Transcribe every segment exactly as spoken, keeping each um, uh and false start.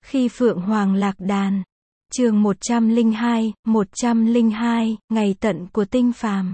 Khi Phượng Hoàng lạc đàn. Chương một trăm lẻ hai, một trăm lẻ hai, ngày tận của Tinh Phàm.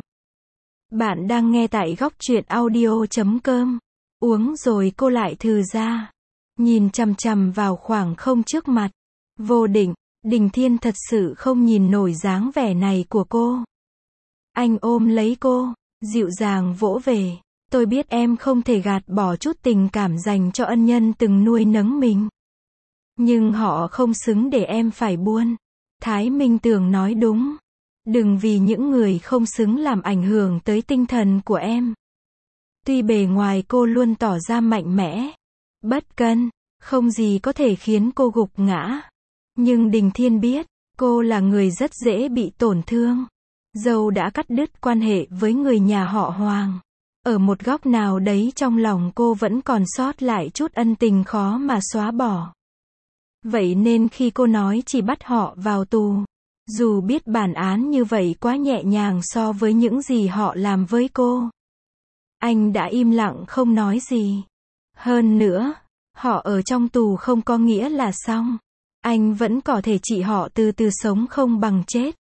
Bạn đang nghe tại góc truyện audio chấm com. Uống rồi cô lại thừ ra. Nhìn chằm chằm vào khoảng không trước mặt. Vô Định, Đình Thiên thật sự không nhìn nổi dáng vẻ này của cô. Anh ôm lấy cô, dịu dàng vỗ về. Tôi biết em không thể gạt bỏ chút tình cảm dành cho ân nhân từng nuôi nấng mình. Nhưng họ không xứng để em phải buồn. Thái Minh Tường nói đúng. Đừng vì những người không xứng làm ảnh hưởng tới tinh thần của em. Tuy bề ngoài cô luôn tỏ ra mạnh mẽ, bất cân, không gì có thể khiến cô gục ngã. Nhưng Đình Thiên biết, cô là người rất dễ bị tổn thương. Dâu đã cắt đứt quan hệ với người nhà họ Hoàng. Ở một góc nào đấy trong lòng cô vẫn còn sót lại chút ân tình khó mà xóa bỏ. Vậy nên khi cô nói chỉ bắt họ vào tù, dù biết bản án như vậy quá nhẹ nhàng so với những gì họ làm với cô, anh đã im lặng không nói gì. Hơn nữa, họ ở trong tù không có nghĩa là xong. Anh vẫn có thể trị họ từ từ sống không bằng chết.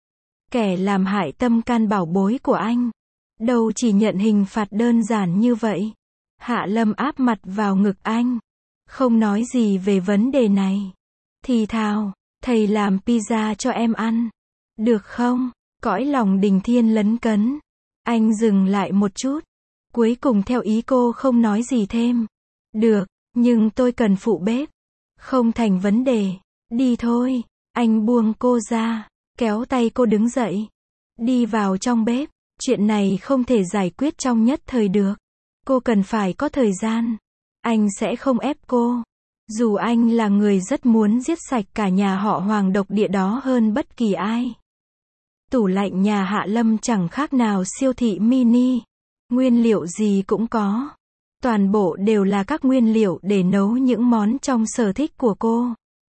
Kẻ làm hại tâm can bảo bối của anh, đâu chỉ nhận hình phạt đơn giản như vậy. Hạ Lâm áp mặt vào ngực anh, không nói gì về vấn đề này. Thì thào, thầy làm pizza cho em ăn. Được không? Cõi lòng Đình Thiên lấn cấn. Anh dừng lại một chút. Cuối cùng theo ý cô không nói gì thêm. Được, nhưng tôi cần phụ bếp. Không thành vấn đề. Đi thôi. Anh buông cô ra, kéo tay cô đứng dậy. Đi vào trong bếp. Chuyện này không thể giải quyết trong nhất thời được. Cô cần phải có thời gian. Anh sẽ không ép cô. Dù anh là người rất muốn giết sạch cả nhà họ Hoàng độc địa đó hơn bất kỳ ai. Tủ lạnh nhà Hạ Lâm chẳng khác nào siêu thị mini. Nguyên liệu gì cũng có. Toàn bộ đều là các nguyên liệu để nấu những món trong sở thích của cô.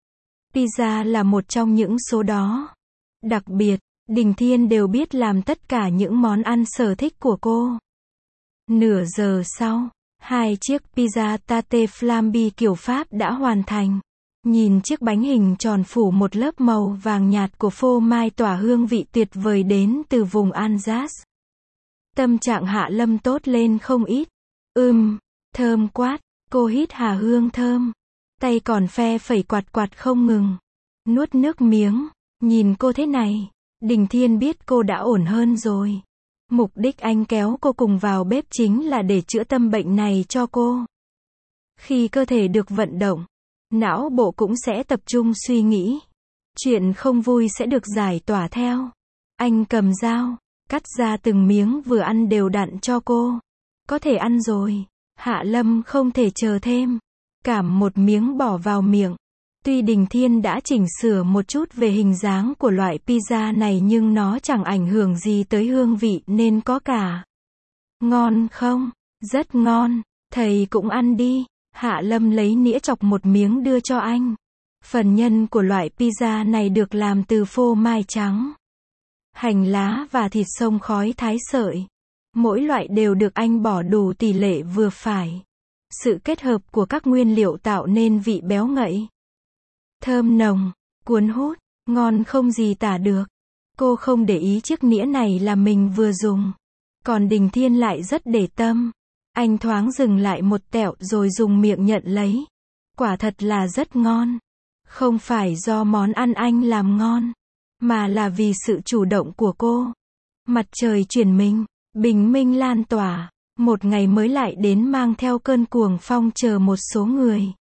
Pizza là một trong những số đó. Đặc biệt, Đình Thiên đều biết làm tất cả những món ăn sở thích của cô. Nửa giờ sau, hai chiếc pizza tate flambe kiểu Pháp đã hoàn thành. Nhìn chiếc bánh hình tròn phủ một lớp màu vàng nhạt của phô mai tỏa hương vị tuyệt vời đến từ vùng Alsace. Tâm trạng Hạ Lâm tốt lên không ít. Ừm, thơm quá. Cô hít hà hương thơm. Tay còn phe phẩy quạt quạt không ngừng. Nuốt nước miếng. Nhìn cô thế này, Đình Thiên biết cô đã ổn hơn rồi. Mục đích anh kéo cô cùng vào bếp chính là để chữa tâm bệnh này cho cô. Khi cơ thể được vận động, não bộ cũng sẽ tập trung suy nghĩ. Chuyện không vui sẽ được giải tỏa theo. Anh cầm dao, cắt ra từng miếng vừa ăn đều đặn cho cô. Có thể ăn rồi. Hạ Lâm không thể chờ thêm. Cảm một miếng bỏ vào miệng. Tuy Đình Thiên đã chỉnh sửa một chút về hình dáng của loại pizza này nhưng nó chẳng ảnh hưởng gì tới hương vị nên có cả. Ngon không? Rất ngon. Thầy cũng ăn đi. Hạ Lâm lấy nĩa chọc một miếng đưa cho anh. Phần nhân của loại pizza này được làm từ phô mai trắng, hành lá và thịt xông khói thái sợi. Mỗi loại đều được anh bỏ đủ tỷ lệ vừa phải. Sự kết hợp của các nguyên liệu tạo nên vị béo ngậy, thơm nồng, cuốn hút, ngon không gì tả được. Cô không để ý chiếc nĩa này là mình vừa dùng. Còn Đình Thiên lại rất để tâm. Anh thoáng dừng lại một tẹo rồi dùng miệng nhận lấy. Quả thật là rất ngon. Không phải do món ăn anh làm ngon, mà là vì sự chủ động của cô. Mặt trời chuyển mình, bình minh lan tỏa. Một ngày mới lại đến mang theo cơn cuồng phong chờ một số người.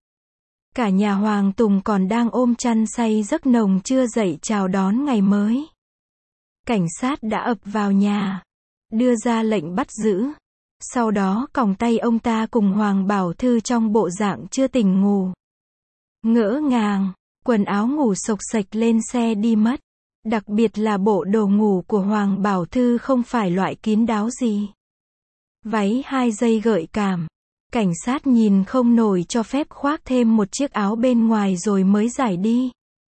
Cả nhà Hoàng Tùng còn đang ôm chăn say giấc nồng chưa dậy chào đón ngày mới. Cảnh sát đã ập vào nhà, đưa ra lệnh bắt giữ. Sau đó còng tay ông ta cùng Hoàng Bảo Thư trong bộ dạng chưa tỉnh ngủ. Ngỡ ngàng, quần áo ngủ xộc xệch lên xe đi mất. Đặc biệt là bộ đồ ngủ của Hoàng Bảo Thư không phải loại kín đáo gì. Váy hai dây gợi cảm. Cảnh sát nhìn không nổi cho phép khoác thêm một chiếc áo bên ngoài rồi mới giải đi.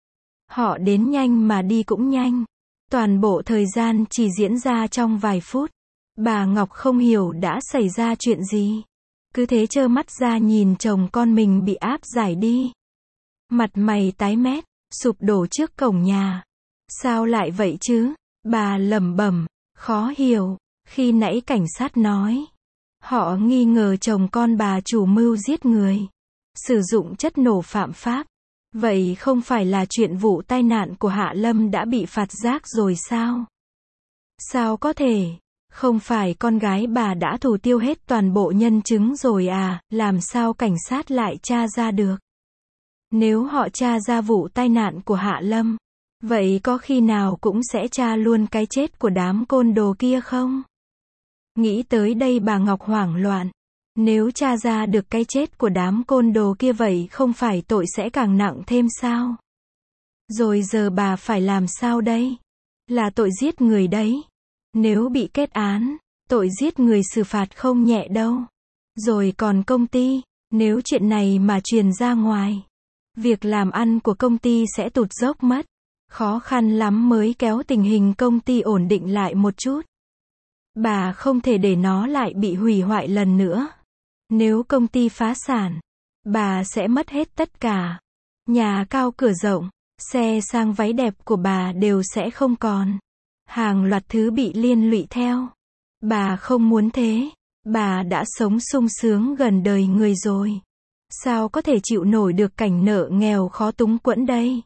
Họ đến nhanh mà đi cũng nhanh. Toàn bộ thời gian chỉ diễn ra trong vài phút. Bà Ngọc không hiểu đã xảy ra chuyện gì. Cứ thế trơ mắt ra nhìn chồng con mình bị áp giải đi. Mặt mày tái mét, sụp đổ trước cổng nhà. Sao lại vậy chứ? Bà lẩm bẩm, khó hiểu. Khi nãy cảnh sát nói, họ nghi ngờ chồng con bà chủ mưu giết người, sử dụng chất nổ phạm pháp. Vậy không phải là chuyện vụ tai nạn của Hạ Lâm đã bị phạt giác rồi sao? Sao có thể? Không phải con gái bà đã thủ tiêu hết toàn bộ nhân chứng rồi à, làm sao cảnh sát lại tra ra được? Nếu họ tra ra vụ tai nạn của Hạ Lâm, vậy có khi nào cũng sẽ tra luôn cái chết của đám côn đồ kia không? Nghĩ tới đây bà Ngọc hoảng loạn. Nếu tra ra được cái chết của đám côn đồ kia vậy không phải tội sẽ càng nặng thêm sao? Rồi giờ bà phải làm sao đây? Là tội giết người đấy. Nếu bị kết án, tội giết người xử phạt không nhẹ đâu. Rồi còn công ty, nếu chuyện này mà truyền ra ngoài, việc làm ăn của công ty sẽ tụt dốc mất. Khó khăn lắm mới kéo tình hình công ty ổn định lại một chút. Bà không thể để nó lại bị hủy hoại lần nữa. Nếu công ty phá sản, bà sẽ mất hết tất cả. Nhà cao cửa rộng, xe sang váy đẹp của bà đều sẽ không còn. Hàng loạt thứ bị liên lụy theo. Bà không muốn thế. Bà đã sống sung sướng gần đời người rồi. Sao có thể chịu nổi được cảnh nợ nghèo khó túng quẫn đây?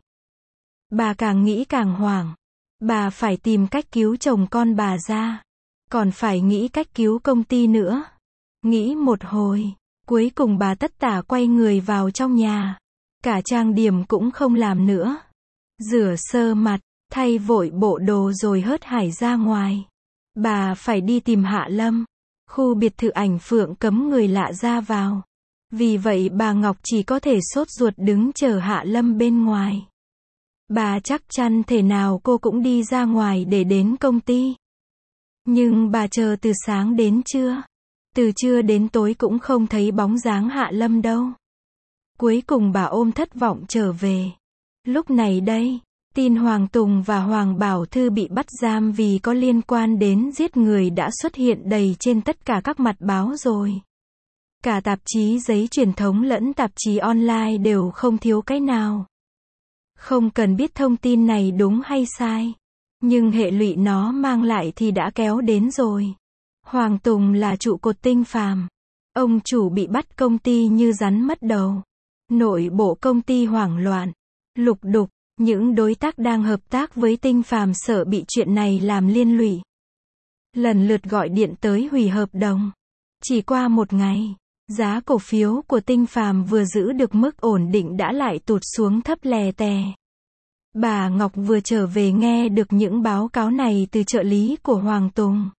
Bà càng nghĩ càng hoảng. Bà phải tìm cách cứu chồng con bà ra. Còn phải nghĩ cách cứu công ty nữa. Nghĩ một hồi, cuối cùng bà tất tả quay người vào trong nhà. Cả trang điểm cũng không làm nữa. Rửa sơ mặt, thay vội bộ đồ rồi hớt hải ra ngoài. Bà phải đi tìm Hạ Lâm. Khu biệt thự Ảnh Phượng cấm người lạ ra vào. Vì vậy bà Ngọc chỉ có thể sốt ruột đứng chờ Hạ Lâm bên ngoài. Bà chắc chắn thể nào cô cũng đi ra ngoài để đến công ty. Nhưng bà chờ từ sáng đến trưa. Từ trưa đến tối cũng không thấy bóng dáng Hạ Lâm đâu. Cuối cùng bà ôm thất vọng trở về. Lúc này đây, tin Hoàng Tùng và Hoàng Bảo Thư bị bắt giam vì có liên quan đến giết người đã xuất hiện đầy trên tất cả các mặt báo rồi. Cả tạp chí giấy truyền thống lẫn tạp chí online đều không thiếu cái nào. Không cần biết thông tin này đúng hay sai. Nhưng hệ lụy nó mang lại thì đã kéo đến rồi. Hoàng Tùng là trụ cột Tinh Phàm. Ông chủ bị bắt công ty như rắn mất đầu. Nội bộ công ty hoảng loạn, lục đục, những đối tác đang hợp tác với Tinh Phàm sợ bị chuyện này làm liên lụy. Lần lượt gọi điện tới hủy hợp đồng. Chỉ qua một ngày, giá cổ phiếu của Tinh Phàm vừa giữ được mức ổn định đã lại tụt xuống thấp lè tè. Bà Ngọc vừa trở về nghe được những báo cáo này từ trợ lý của Hoàng Tùng.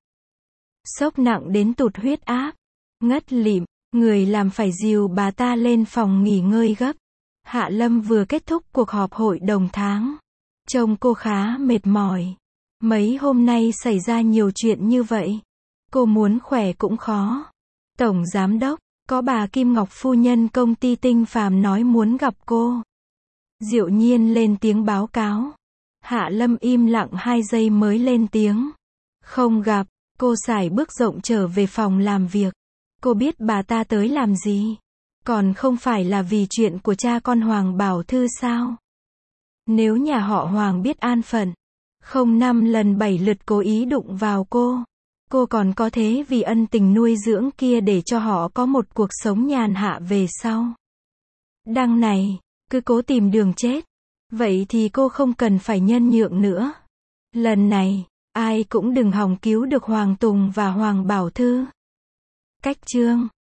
Sốc nặng đến tụt huyết áp, ngất lịm, người làm phải dìu bà ta lên phòng nghỉ ngơi gấp. Hạ Lâm vừa kết thúc cuộc họp hội đồng tháng. Trông cô khá mệt mỏi. Mấy hôm nay xảy ra nhiều chuyện như vậy. Cô muốn khỏe cũng khó. Tổng giám đốc, có bà Kim Ngọc phu nhân công ty Tinh Phàm nói muốn gặp cô. Diệu Nhiên lên tiếng báo cáo. Hạ Lâm im lặng hai giây mới lên tiếng. Không gặp, cô sải bước rộng trở về phòng làm việc. Cô biết bà ta tới làm gì? Còn không phải là vì chuyện của cha con Hoàng Bảo Thư sao? Nếu nhà họ Hoàng biết an phận, không năm lần bảy lượt cố ý đụng vào cô. Cô còn có thế vì ân tình nuôi dưỡng kia để cho họ có một cuộc sống nhàn hạ về sau. Đằng này, cứ cố tìm đường chết. Vậy thì cô không cần phải nhân nhượng nữa. Lần này, ai cũng đừng hòng cứu được Hoàng Tùng và Hoàng Bảo Thư. Cách chương